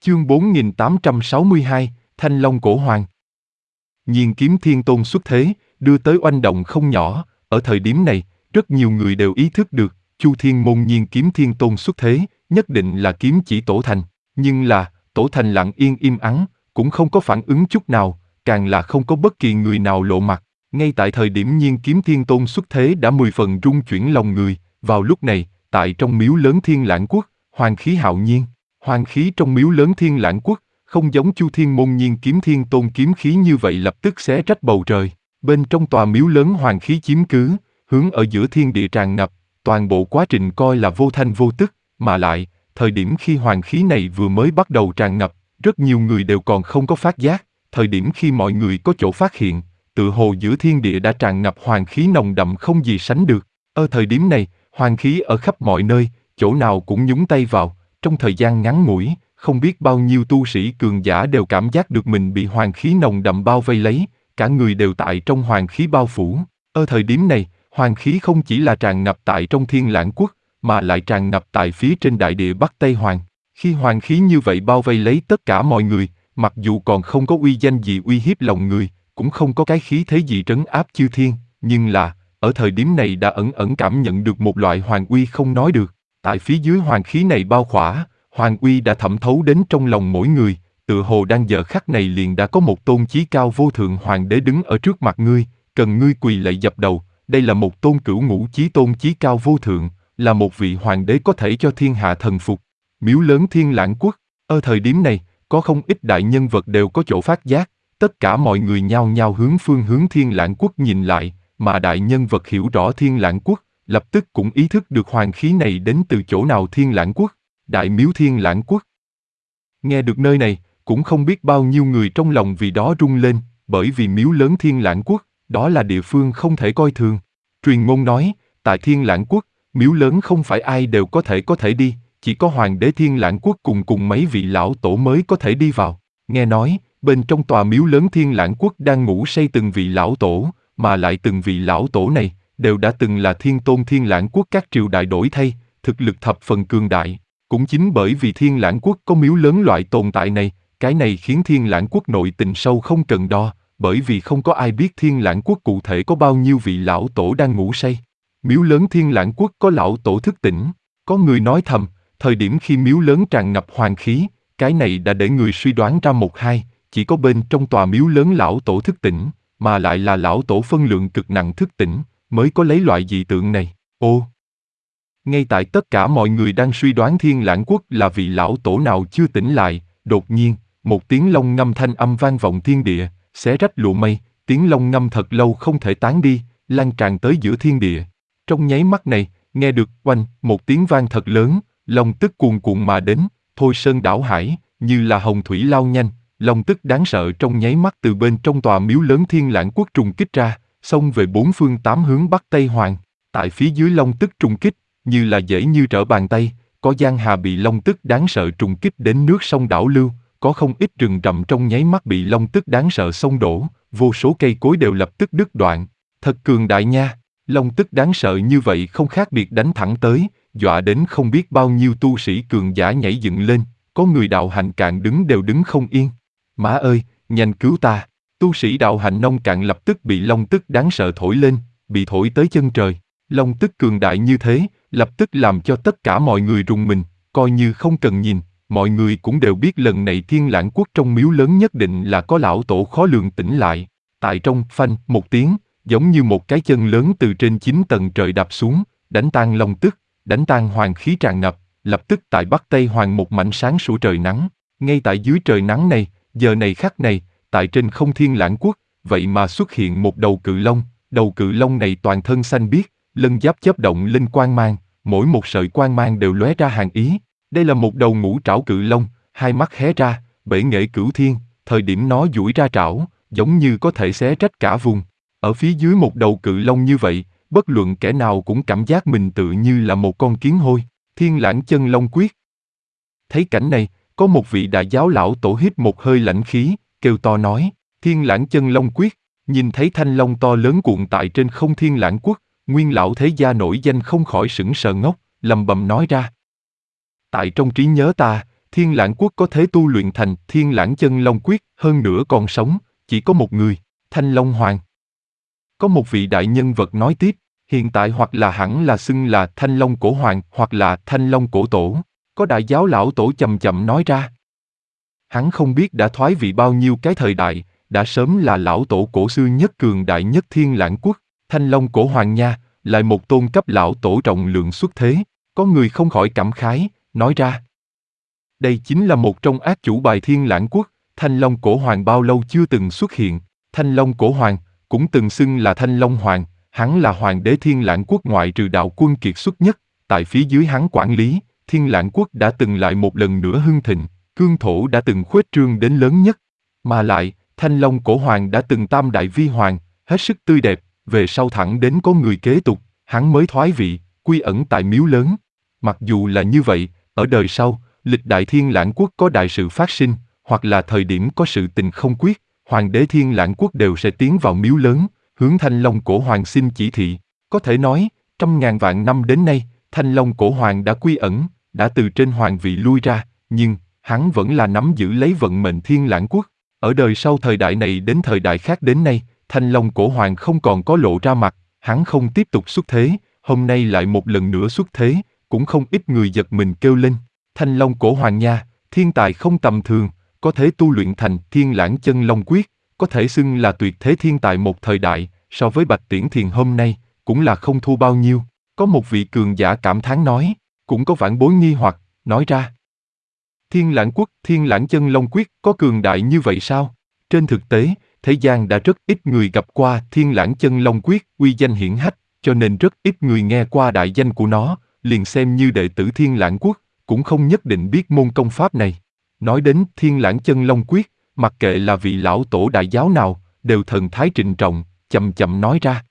Chương 4862, Thanh Long Cổ Hoàng. Nhiên Kiếm Thiên Tôn xuất thế, đưa tới oanh động không nhỏ. Ở thời điểm này, rất nhiều người đều ý thức được, Chu Thiên Môn Nhiên Kiếm Thiên Tôn xuất thế, nhất định là kiếm chỉ Tổ Thành. Nhưng là, Tổ Thành lặng yên im ắng, cũng không có phản ứng chút nào, càng là không có bất kỳ người nào lộ mặt. Ngay tại thời điểm Nhiên Kiếm Thiên Tôn xuất thế đã 10 phần rung chuyển lòng người, vào lúc này, tại trong miếu lớn Thiên Lãng Quốc, hoàng khí hạo nhiên. Hoàng khí trong miếu lớn Thiên Lãng Quốc, không giống Chu Thiên Môn Nhiên Kiếm Thiên Tôn kiếm khí như vậy lập tức xé rách bầu trời. Bên trong tòa miếu lớn hoàng khí chiếm cứ, hướng ở giữa thiên địa tràn ngập, toàn bộ quá trình coi là vô thanh vô tức, mà lại, thời điểm khi hoàng khí này vừa mới bắt đầu tràn ngập, rất nhiều người đều còn không có phát giác, thời điểm khi mọi người có chỗ phát hiện, tựa hồ giữa thiên địa đã tràn ngập hoàng khí nồng đậm không gì sánh được. Ở thời điểm này, hoàng khí ở khắp mọi nơi, chỗ nào cũng nhúng tay vào, trong thời gian ngắn ngủi, không biết bao nhiêu tu sĩ cường giả đều cảm giác được mình bị hoàng khí nồng đậm bao vây lấy, cả người đều tại trong hoàng khí bao phủ. Ở thời điểm này, hoàng khí không chỉ là tràn ngập tại trong Thiên Lãng Quốc, mà lại tràn ngập tại phía trên đại địa Bắc Tây Hoàng. Khi hoàng khí như vậy bao vây lấy tất cả mọi người, mặc dù còn không có uy danh gì uy hiếp lòng người, cũng không có cái khí thế gì trấn áp chư thiên, nhưng là, ở thời điểm này đã ẩn ẩn cảm nhận được một loại hoàng uy không nói được. Tại phía dưới hoàng khí này bao khỏa, hoàng uy đã thẩm thấu đến trong lòng mỗi người, tựa hồ đang giờ khắc này liền đã có một tôn chí cao vô thượng hoàng đế đứng ở trước mặt ngươi, cần ngươi quỳ lạy dập đầu. Đây là một tôn cửu ngũ chí tôn chí cao vô thượng, là một vị hoàng đế có thể cho thiên hạ thần phục. Miếu lớn Thiên Lãng Quốc, ở thời điểm này, có không ít đại nhân vật đều có chỗ phát giác, tất cả mọi người nhao nhao hướng phương hướng Thiên Lãng Quốc nhìn lại, mà đại nhân vật hiểu rõ Thiên Lãng Quốc, lập tức cũng ý thức được hoàng khí này đến từ chỗ nào. Thiên Lãng Quốc, Đại Miếu Thiên Lãng Quốc. Nghe được nơi này, cũng không biết bao nhiêu người trong lòng vì đó rung lên, bởi vì miếu lớn Thiên Lãng Quốc, đó là địa phương không thể coi thường. Truyền ngôn nói, tại Thiên Lãng Quốc, miếu lớn không phải ai đều có thể đi, chỉ có hoàng đế Thiên Lãng Quốc cùng mấy vị lão tổ mới có thể đi vào. Nghe nói, bên trong tòa miếu lớn Thiên Lãng Quốc đang ngủ say từng vị lão tổ, mà lại từng vị lão tổ này, đều đã từng là thiên tôn Thiên Lãng Quốc các triều đại đổi thay, thực lực thập phần cường đại. Cũng chính bởi vì Thiên Lãng Quốc có miếu lớn loại tồn tại này, cái này khiến Thiên Lãng Quốc nội tình sâu không cần đo, bởi vì không có ai biết Thiên Lãng Quốc cụ thể có bao nhiêu vị lão tổ đang ngủ say. Miếu lớn Thiên Lãng Quốc có lão tổ thức tỉnh, có người nói thầm, thời điểm khi miếu lớn tràn ngập hoàng khí, cái này đã để người suy đoán ra một hai, chỉ có bên trong tòa miếu lớn lão tổ thức tỉnh, mà lại là lão tổ phân lượng cực nặng thức tỉnh, mới có lấy loại dị tượng này. Ô! Ngay tại tất cả mọi người đang suy đoán Thiên Lãng Quốc là vị lão tổ nào chưa tỉnh lại, đột nhiên, một tiếng long ngâm thanh âm vang vọng thiên địa, xé rách lụa mây, tiếng long ngâm thật lâu không thể tán đi, lan tràn tới giữa thiên địa. Trong nháy mắt này, nghe được oanh, một tiếng vang thật lớn, long tức cuồn cuộn mà đến, thôi sơn đảo hải, như là hồng thủy lao nhanh, long tức đáng sợ trong nháy mắt từ bên trong tòa miếu lớn Thiên Lãng Quốc trùng kích ra, xông về bốn phương tám hướng Bắc Tây Hoàng. Tại phía dưới long tức trùng kích, như là dễ như trở bàn tay, có giang hà bị long tức đáng sợ trùng kích đến nước sông đảo lưu, có không ít rừng rậm trong nháy mắt bị long tức đáng sợ xông đổ, vô số cây cối đều lập tức đứt đoạn. Thật cường đại nha, long tức đáng sợ như vậy không khác biệt đánh thẳng tới, dọa đến không biết bao nhiêu tu sĩ cường giả nhảy dựng lên, có người đạo hạnh cạn đứng đều đứng không yên. Má ơi, nhanh cứu ta! Tu sĩ đạo hạnh nông cạn lập tức bị long tức đáng sợ thổi lên, bị thổi tới chân trời. Long tức cường đại như thế, lập tức làm cho tất cả mọi người rùng mình, coi như không cần nhìn, mọi người cũng đều biết lần này Thiên Lãng Quốc trong miếu lớn nhất định là có lão tổ khó lường tỉnh lại. Tại trong phanh một tiếng, giống như một cái chân lớn từ trên 9 tầng trời đạp xuống, đánh tan long tức, đánh tan hoàng khí tràn ngập, lập tức tại Bắc Tây Hoàng một mảnh sáng sủa trời nắng. Ngay tại dưới trời nắng này, giờ này khắc này, tại trên không Thiên Lãng Quốc, vậy mà xuất hiện một đầu cự long này toàn thân xanh biếc, lân giáp chớp động lên quang mang, mỗi một sợi quang mang đều lóe ra hàn ý. Đây là một đầu ngũ trảo cự long, hai mắt hé ra, bể nghệ cửu thiên, thời điểm nó duỗi ra trảo, giống như có thể xé rách cả vùng. Ở phía dưới một đầu cự long như vậy, bất luận kẻ nào cũng cảm giác mình tự như là một con kiến hôi. Thiên Lãng Chân Long Quyết. Thấy cảnh này, có một vị đại giáo lão tổ hít một hơi lãnh khí, kêu to nói, Thiên Lãng Chân Long Quyết. Nhìn thấy thanh long to lớn cuộn tại trên không Thiên Lãng Quốc, nguyên lão thế gia nổi danh không khỏi sững sờ ngốc, lầm bầm nói ra. Tại trong trí nhớ ta, Thiên Lãng Quốc có thể tu luyện thành Thiên Lãng Chân Long Quyết, hơn nữa còn sống, chỉ có một người, Thanh Long Hoàng. Có một vị đại nhân vật nói tiếp, hiện tại hoặc là hẳn là xưng là Thanh Long Cổ Hoàng hoặc là Thanh Long Cổ Tổ. Có đại giáo lão tổ chậm chậm nói ra. Hắn không biết đã thoái vị bao nhiêu cái thời đại, đã sớm là lão tổ cổ xưa nhất cường đại nhất Thiên Lãng Quốc, Thanh Long Cổ Hoàng nha, lại một tôn cấp lão tổ trọng lượng xuất thế. Có người không khỏi cảm khái, nói ra. Đây chính là một trong ác chủ bài Thiên Lãng Quốc, Thanh Long Cổ Hoàng bao lâu chưa từng xuất hiện. Thanh Long Cổ Hoàng, cũng từng xưng là Thanh Long Hoàng, hắn là hoàng đế Thiên Lãng Quốc ngoại trừ đạo quân kiệt xuất nhất, tại phía dưới hắn quản lý, Thiên Lãng Quốc đã từng lại một lần nữa hưng thịnh, cương thổ đã từng khuếch trương đến lớn nhất. Mà lại, Thanh Long Cổ Hoàng đã từng tam đại vi hoàng, hết sức tươi đẹp, về sau thẳng đến có người kế tục, hắn mới thoái vị, quy ẩn tại miếu lớn. Mặc dù là như vậy, ở đời sau, lịch đại Thiên Lãng Quốc có đại sự phát sinh, hoặc là thời điểm có sự tình không quyết, hoàng đế Thiên Lãng Quốc đều sẽ tiến vào miếu lớn, hướng Thanh Long Cổ Hoàng xin chỉ thị. Có thể nói, trăm ngàn vạn năm đến nay, Thanh Long Cổ Hoàng đã quy ẩn, đã từ trên hoàng vị lui ra, nhưng hắn vẫn là nắm giữ lấy vận mệnh Thiên Lãng Quốc. Ở đời sau thời đại này đến thời đại khác đến nay, Thanh Long Cổ Hoàng không còn có lộ ra mặt, hắn không tiếp tục xuất thế, hôm nay lại một lần nữa xuất thế, cũng không ít người giật mình kêu lên. Thanh Long Cổ Hoàng nha, thiên tài không tầm thường, có thể tu luyện thành Thiên Lãng Chân Long Quyết, có thể xưng là tuyệt thế thiên tài một thời đại, so với Bạch Tiễn Thiền hôm nay, cũng là không thua bao nhiêu. Có một vị cường giả cảm thán nói, cũng có vãn bối nghi hoặc, nói ra. Thiên Lãng Quốc, Thiên Lãng Chân Long Quyết có cường đại như vậy sao? Trên thực tế, thế gian đã rất ít người gặp qua Thiên Lãng Chân Long Quyết, uy danh hiển hách, cho nên rất ít người nghe qua đại danh của nó, liền xem như đệ tử Thiên Lãng Quốc, cũng không nhất định biết môn công pháp này. Nói đến Thiên Lãng Chân Long Quyết, mặc kệ là vị lão tổ đại giáo nào, đều thần thái trịnh trọng, chậm chậm nói ra.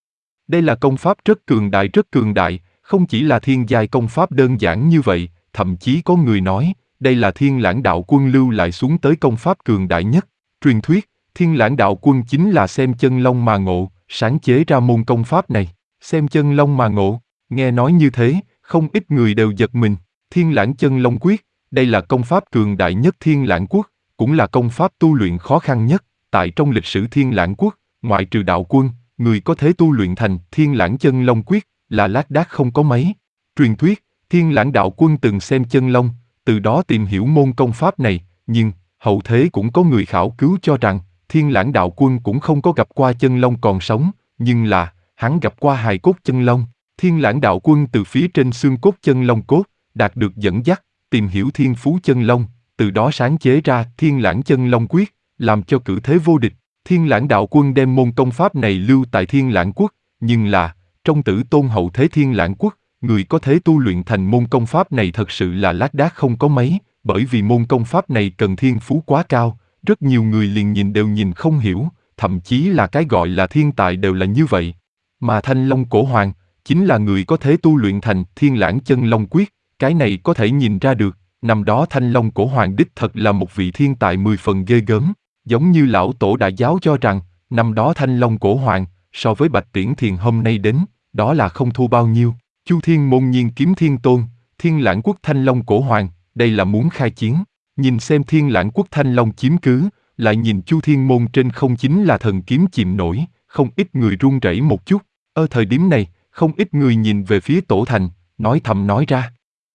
Đây là công pháp rất cường đại, không chỉ là thiên giai công pháp đơn giản như vậy, thậm chí có người nói, đây là Thiên Lãng Đạo Quân lưu lại xuống tới công pháp cường đại nhất. Truyền thuyết, Thiên Lãng Đạo Quân chính là xem chân long mà ngộ, sáng chế ra môn công pháp này. Xem chân long mà ngộ, nghe nói như thế, không ít người đều giật mình. Thiên Lãng Chân Long Quyết, đây là công pháp cường đại nhất Thiên Lãng Quốc, cũng là công pháp tu luyện khó khăn nhất. Tại trong lịch sử Thiên Lãng Quốc, ngoại trừ đạo quân, người có thể tu luyện thành Thiên Lãng Chân Long Quyết là lác đác không có mấy. Truyền thuyết, Thiên Lãng Đạo Quân từng xem chân long, từ đó tìm hiểu môn công pháp này, nhưng hậu thế cũng có người khảo cứu cho rằng Thiên Lãng Đạo Quân cũng không có gặp qua chân long còn sống, nhưng là hắn gặp qua hài cốt chân long. Thiên Lãng Đạo Quân từ phía trên xương cốt chân long cốt, đạt được dẫn dắt, tìm hiểu thiên phú chân long, từ đó sáng chế ra Thiên Lãng Chân Long Quyết, làm cho cử thế vô địch. Thiên Lãng Đạo Quân đem môn công pháp này lưu tại Thiên Lãng Quốc, nhưng là, trong tử tôn hậu thế Thiên Lãng Quốc, người có thể tu luyện thành môn công pháp này thật sự là lác đác không có mấy, bởi vì môn công pháp này cần thiên phú quá cao, rất nhiều người liền nhìn đều nhìn không hiểu, thậm chí là cái gọi là thiên tài đều là như vậy. Mà Thanh Long Cổ Hoàng, chính là người có thể tu luyện thành Thiên Lãng Chân Long Quyết, cái này có thể nhìn ra được, năm đó Thanh Long Cổ Hoàng đích thật là một vị thiên tài 10 phần ghê gớm, giống như lão tổ đại giáo cho rằng, năm đó Thanh Long Cổ Hoàng, so với Bạch Tiễn Thiền hôm nay đến, đó là không thua bao nhiêu. Chu Thiên Môn Nhiên Kiếm Thiên Tôn, Thiên Lãng Quốc Thanh Long Cổ Hoàng, đây là muốn khai chiến. Nhìn xem Thiên Lãng Quốc Thanh Long chiếm cứ, lại nhìn Chu Thiên Môn trên không chính là thần kiếm chìm nổi, không ít người run rẩy một chút. Ở thời điểm này, không ít người nhìn về phía Tổ Thành, nói thầm nói ra.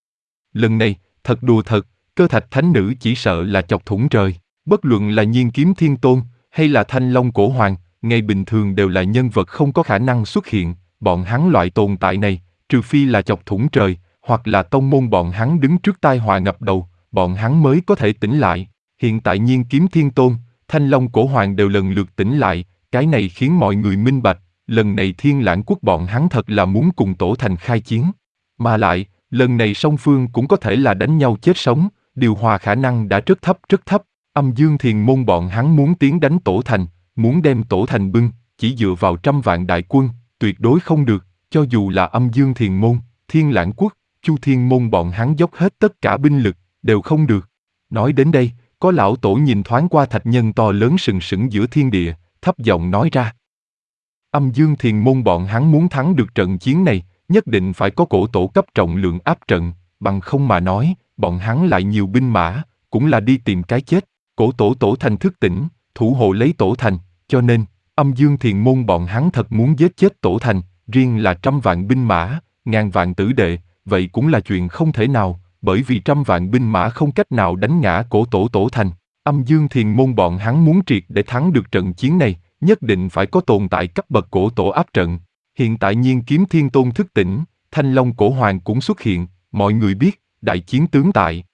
Lần này, thật đùa thật, Cơ Thạch Thánh Nữ chỉ sợ là chọc thủng trời. Bất luận là Nhiên Kiếm Thiên Tôn, hay là Thanh Long Cổ Hoàng, ngày bình thường đều là nhân vật không có khả năng xuất hiện. Bọn hắn loại tồn tại này, trừ phi là chọc thủng trời, hoặc là tông môn bọn hắn đứng trước tai họa ngập đầu, bọn hắn mới có thể tỉnh lại. Hiện tại Nhiên Kiếm Thiên Tôn, Thanh Long Cổ Hoàng đều lần lượt tỉnh lại, cái này khiến mọi người minh bạch, lần này Thiên Lãng Quốc bọn hắn thật là muốn cùng Tổ Thành khai chiến. Mà lại, lần này song phương cũng có thể là đánh nhau chết sống, điều hòa khả năng đã rất thấp. Âm Dương Thiền Môn bọn hắn muốn tiến đánh Tổ Thành, muốn đem Tổ Thành bưng, chỉ dựa vào 100 vạn đại quân, tuyệt đối không được, cho dù là Âm Dương Thiền Môn, Thiên Lãng Quốc, Chu Thiên Môn bọn hắn dốc hết tất cả binh lực, đều không được. Nói đến đây, có lão tổ nhìn thoáng qua thạch nhân to lớn sừng sững giữa thiên địa, thấp giọng nói ra. Âm Dương Thiền Môn bọn hắn muốn thắng được trận chiến này, nhất định phải có cổ tổ cấp trọng lượng áp trận, bằng không mà nói, bọn hắn lại nhiều binh mã, cũng là đi tìm cái chết. Cổ tổ thành thức tỉnh, thủ hộ lấy tổ thành, cho nên, âm dương thiền môn bọn hắn thật muốn giết chết tổ thành, riêng là 100 vạn binh mã, ngàn vạn tử đệ, vậy cũng là chuyện không thể nào, bởi vì 100 vạn binh mã không cách nào đánh ngã cổ tổ thành. Âm dương thiền môn bọn hắn muốn triệt để thắng được trận chiến này, nhất định phải có tồn tại cấp bậc cổ tổ áp trận. Hiện tại Nhiên Kiếm Thiên Tôn thức tỉnh, Thanh Long Cổ Hoàng cũng xuất hiện, mọi người biết, đại chiến tướng tại.